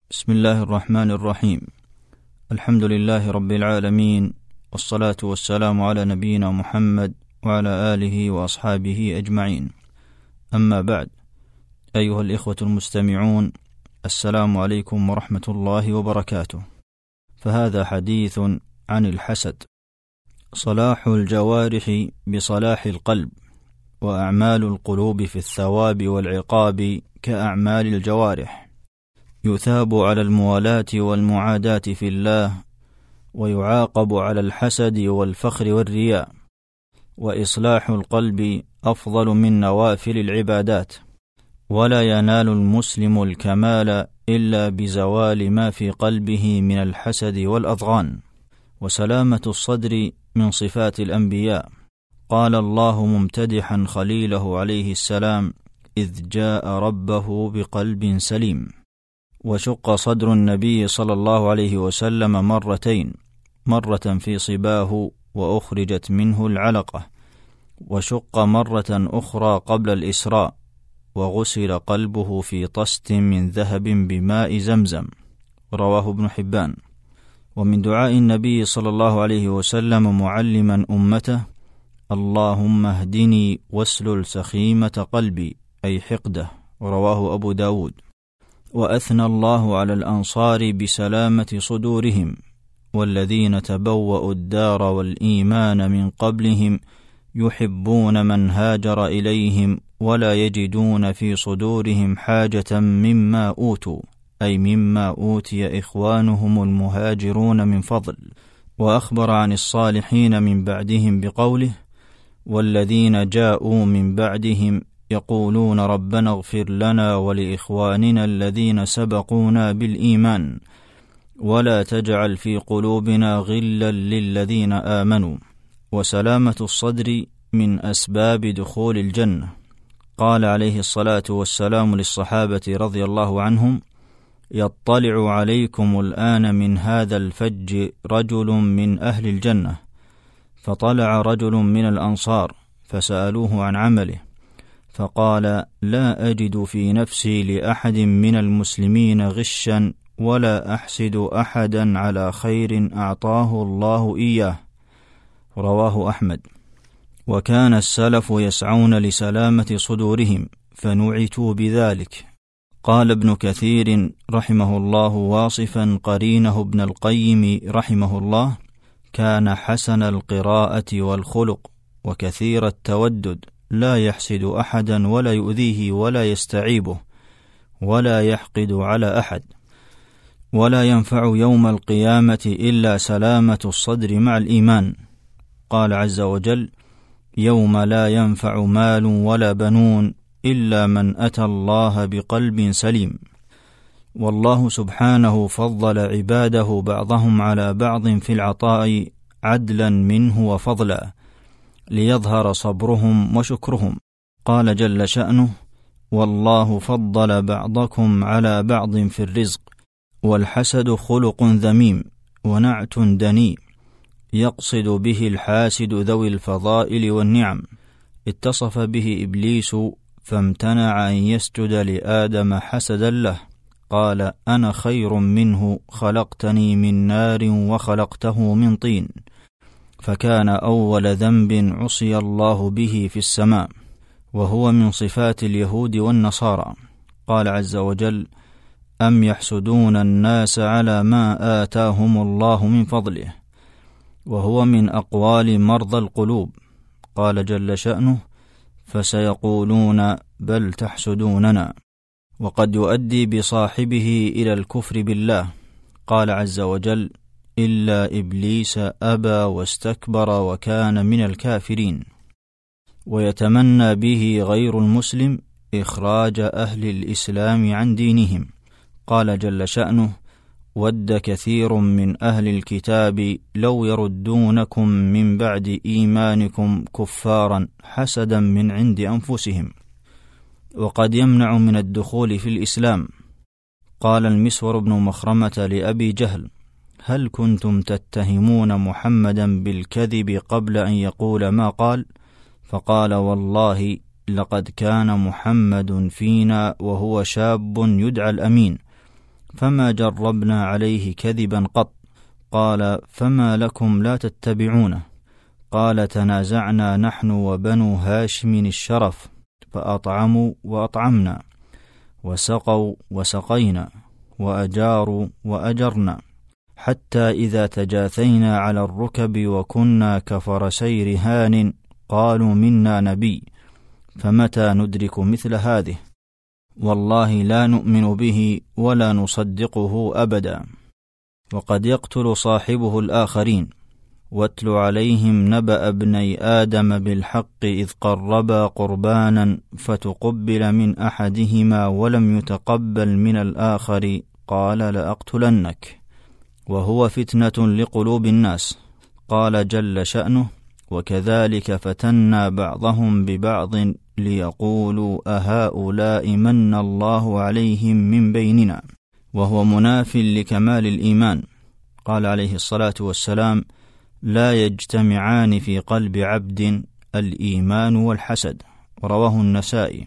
بسم الله الرحمن الرحيم. الحمد لله رب العالمين، والصلاة والسلام على نبينا محمد وعلى آله وأصحابه أجمعين. أما بعد، أيها الإخوة المستمعون، السلام عليكم ورحمة الله وبركاته. فهذا حديث عن الحسد. صلاح الجوارح بصلاح القلب، وأعمال القلوب في الثواب والعقاب كأعمال الجوارح، يثاب على الموالاة والمعاداة في الله، ويعاقب على الحسد والفخر والرياء. وإصلاح القلب أفضل من نوافل العبادات، ولا ينال المسلم الكمال إلا بزوال ما في قلبه من الحسد والأضغان. وسلامة الصدر من صفات الأنبياء. قال الله ممتدحا خليله عليه السلام: إذ جاء ربه بقلب سليم. وشق صدر النبي صلى الله عليه وسلم مرتين، مرة في صباه وأخرجت منه العلقة، وشق مرة أخرى قبل الإسراء، وغسل قلبه في طست من ذهب بماء زمزم. رواه ابن حبان. ومن دعاء النبي صلى الله عليه وسلم معلما أمته: اللهم اهدني واسلل سخيمة قلبي، أي حقده. رواه أبو داود. وأثنى الله على الأنصار بسلامة صدورهم، والذين تبوأوا الدار والإيمان من قبلهم يحبون من هاجر إليهم، ولا يجدون في صدورهم حاجة مما أوتوا، أي مما أوتي إخوانهم المهاجرون من فضل. وأخبر عن الصالحين من بعدهم بقوله: والذين جاءوا من بعدهم يقولون ربنا اغفر لنا ولإخواننا الذين سبقونا بالإيمان، ولا تجعل في قلوبنا غلا للذين آمنوا. وسلامة الصدر من أسباب دخول الجنة. قال عليه الصلاة والسلام للصحابة رضي الله عنهم: يطلع عليكم الآن من هذا الفج رجل من أهل الجنة. فطلع رجل من الأنصار فسألوه عن عمله، فقال: لا أجد في نفسي لأحد من المسلمين غشا، ولا أحسد أحدا على خير أعطاه الله إياه. رواه أحمد. وكان السلف يسعون لسلامة صدورهم، فنعتوا بذلك. قال ابن كثير رحمه الله واصفا قرينه ابن القيم رحمه الله: كان حسن القراءة والخلق، وكثير التودد، لا يحسد أحدا ولا يؤذيه ولا يستعيبه، ولا يحقد على أحد. ولا ينفع يوم القيامة إلا سلامة الصدر مع الإيمان. قال عز وجل: يوم لا ينفع مال ولا بنون إلا من أتى الله بقلب سليم. والله سبحانه فضل عباده بعضهم على بعض في العطاء عدلا منه وفضلا، ليظهر صبرهم وشكرهم. قال جل شأنه: والله فضل بعضكم على بعض في الرزق. والحسد خلق ذميم ونعت دني، يقصد به الحاسد ذوي الفضائل والنعم. اتصف به إبليس فامتنع أن يسجد لآدم حسدا له. قال: أنا خير منه، خلقتني من نار وخلقته من طين. فكان أول ذنب عصي الله به في السماء، وهو من صفات اليهود والنصارى. قال عز وجل: أم يحسدون الناس على ما آتاهم الله من فضله. وهو من أقوال مرضى القلوب. قال جل شأنه: فسيقولون بل تحسدوننا. وقد يؤدي بصاحبه إلى الكفر بالله. قال عز وجل: إلا إبليس أبى واستكبر وكان من الكافرين. ويتمنى به غير المسلم إخراج أهل الإسلام عن دينهم. قال جل شأنه: ود كثير من أهل الكتاب لو يردونكم من بعد إيمانكم كفارا حسدا من عند أنفسهم. وقد يمنع من الدخول في الإسلام. قال المسور بن مخرمة لأبي جهل: هل كنتم تتهمون محمدا بالكذب قبل أن يقول ما قال؟ فقال: والله لقد كان محمد فينا وهو شاب يدعى الأمين، فما جربنا عليه كذبا قط. قال: فما لكم لا تتبعونه؟ قال: تنازعنا نحن وبنو هاشم الشرف، فأطعموا وأطعمنا، وسقوا وسقينا، وأجاروا وأجرنا، حتى إذا تجاثينا على الركب وكنا كفرسي رهان قالوا منا نبي، فمتى ندرك مثل هذه؟ والله لا نؤمن به ولا نصدقه أبدا. وقد يقتل صاحبه الآخرين. واتل عليهم نبأ ابني آدم بالحق إذ قربا قربانا فتقبل من أحدهما ولم يتقبل من الآخر قال: لأقتلنك. وهو فتنة لقلوب الناس. قال جل شأنه: وكذلك فتنا بعضهم ببعض ليقولوا أهؤلاء من الله عليهم من بيننا، وهو مناف لكمال الإيمان. قال عليه الصلاة والسلام: لا يجتمعان في قلب عبد الإيمان والحسد، رواه النسائي.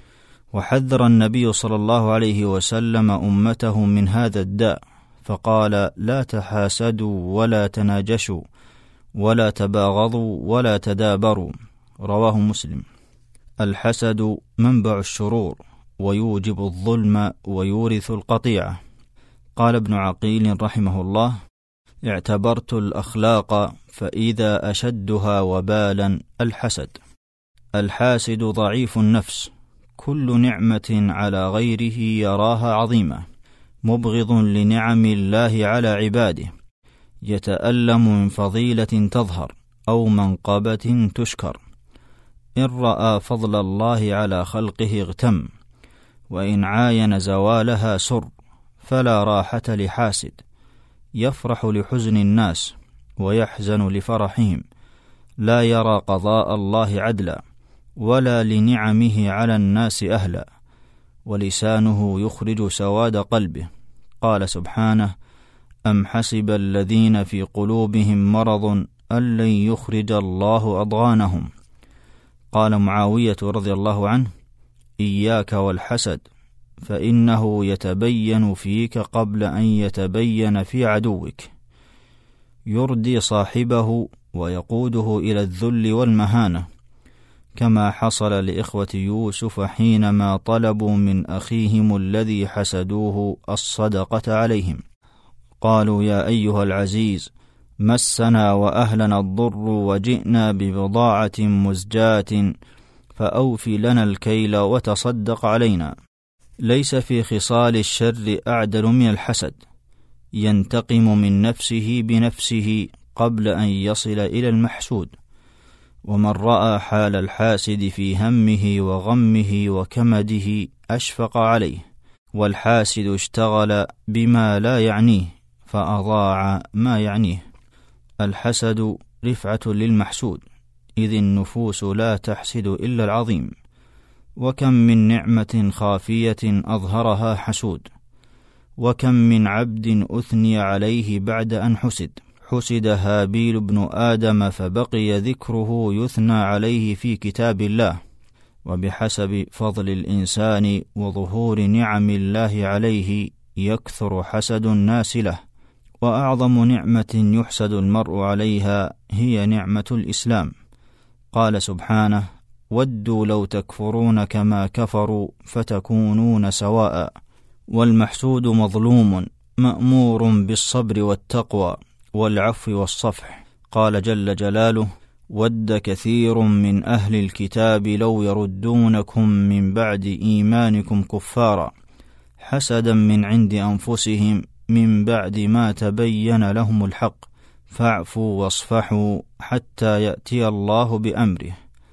وحذر النبي صلى الله عليه وسلم أمته من هذا الداء، فقال: لا تحاسدوا ولا تناجشوا ولا تباغضوا ولا تدابروا، رواه مسلم. الحسد منبع الشرور، ويوجب الظلم ويورث القطيعة. قال ابن عقيل رحمه الله: اعتبرت الأخلاق فإذا أشدها وبالا الحسد. الحاسد ضعيف النفس، كل نعمة على غيره يراها عظيمة، مبغض لنعم الله على عباده، يتألم من فضيلة تظهر أو منقبة تشكر. إن رأى فضل الله على خلقه اغتم، وإن عاين زوالها سر. فلا راحة لحاسد، يفرح لحزن الناس ويحزن لفرحهم، لا يرى قضاء الله عدلا ولا لنعمه على الناس أهلا، ولسانه يخرج سواد قلبه. قال سبحانه: أم حسب الذين في قلوبهم مرض أن لن يخرج الله أضغانهم. قال معاوية رضي الله عنه: إياك والحسد، فإنه يتبين فيك قبل أن يتبين في عدوك، يردي صاحبه ويقوده إلى الذل والمهانة، كما حصل لإخوة يوسف حينما طلبوا من أخيهم الذي حسدوه الصدقة عليهم. قالوا: يا أيها العزيز، مسنا وأهلنا الضر وجئنا ببضاعة مزجاة فأوف لنا الكيل وتصدق علينا. ليس في خصال الشر أعدل من الحسد، ينتقم من نفسه بنفسه قبل أن يصل إلى المحسود. ومن رأى حال الحاسد في همه وغمه وكمده أشفق عليه، والحاسد اشتغل بما لا يعنيه فأضاع ما يعنيه. الحسد رفعة للمحسود، إذ النفوس لا تحسد إلا العظيم، وكم من نعمة خافية أظهرها حسود، وكم من عبد أثني عليه بعد أن حسد. حسد هابيل بن آدم فبقي ذكره يثنى عليه في كتاب الله. وبحسب فضل الإنسان وظهور نعم الله عليه يكثر حسد الناس له. وأعظم نعمة يحسد المرء عليها هي نعمة الإسلام. قال سبحانه: ودوا لو تكفرون كما كفروا فتكونون سواء. والمحسود مظلوم مأمور بالصبر والتقوى والعفو والصفح. قال جل جلاله: ود كثير من أهل الكتاب لو يردونكم من بعد إيمانكم كفارا حسدا من عند أنفسهم من بعد ما تبين لهم الحق فاعفوا واصفحوا حتى يأتي الله بأمره.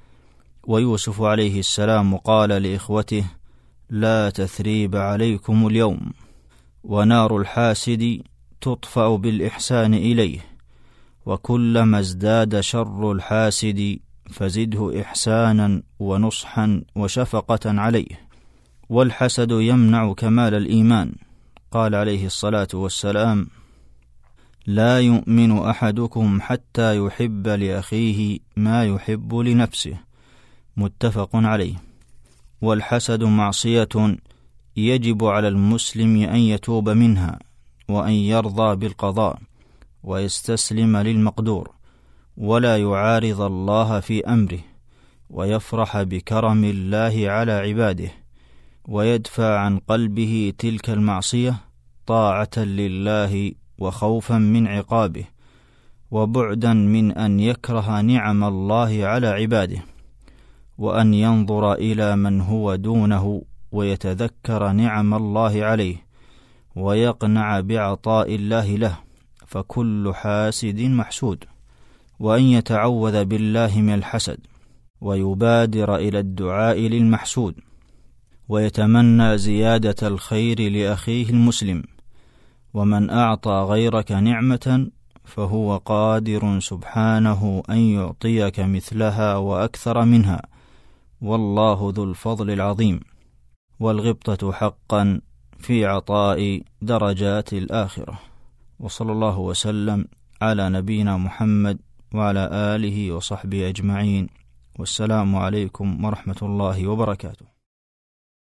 ويوسف عليه السلام قال لإخوته: لا تثريب عليكم اليوم. ونار الحاسد تطفأ بالإحسان إليه، وكلما ازداد شر الحاسد فزده إحسانا ونصحا وشفقة عليه. والحسد يمنع كمال الإيمان. قال عليه الصلاة والسلام: لا يؤمن أحدكم حتى يحب لأخيه ما يحب لنفسه، متفق عليه. والحسد معصية يجب على المسلم أن يتوب منها، وأن يرضى بالقضاء ويستسلم للمقدور، ولا يعارض الله في أمره، ويفرح بكرم الله على عباده، ويدفع عن قلبه تلك المعصية طاعة لله وخوفا من عقابه، وبعدا من أن يكره نعم الله على عباده، وأن ينظر إلى من هو دونه ويتذكر نعم الله عليه، ويقنع بعطاء الله له، فكل حاسد محسود، وأن يتعوذ بالله من الحسد، ويبادر إلى الدعاء للمحسود، ويتمنى زيادة الخير لأخيه المسلم. ومن أعطى غيرك نعمة فهو قادر سبحانه أن يعطيك مثلها وأكثر منها، والله ذو الفضل العظيم. والغبطة حقا في عطاء درجات الآخرة. وصلى الله وسلم على نبينا محمد وعلى آله وصحبه أجمعين، والسلام عليكم ورحمة الله وبركاته.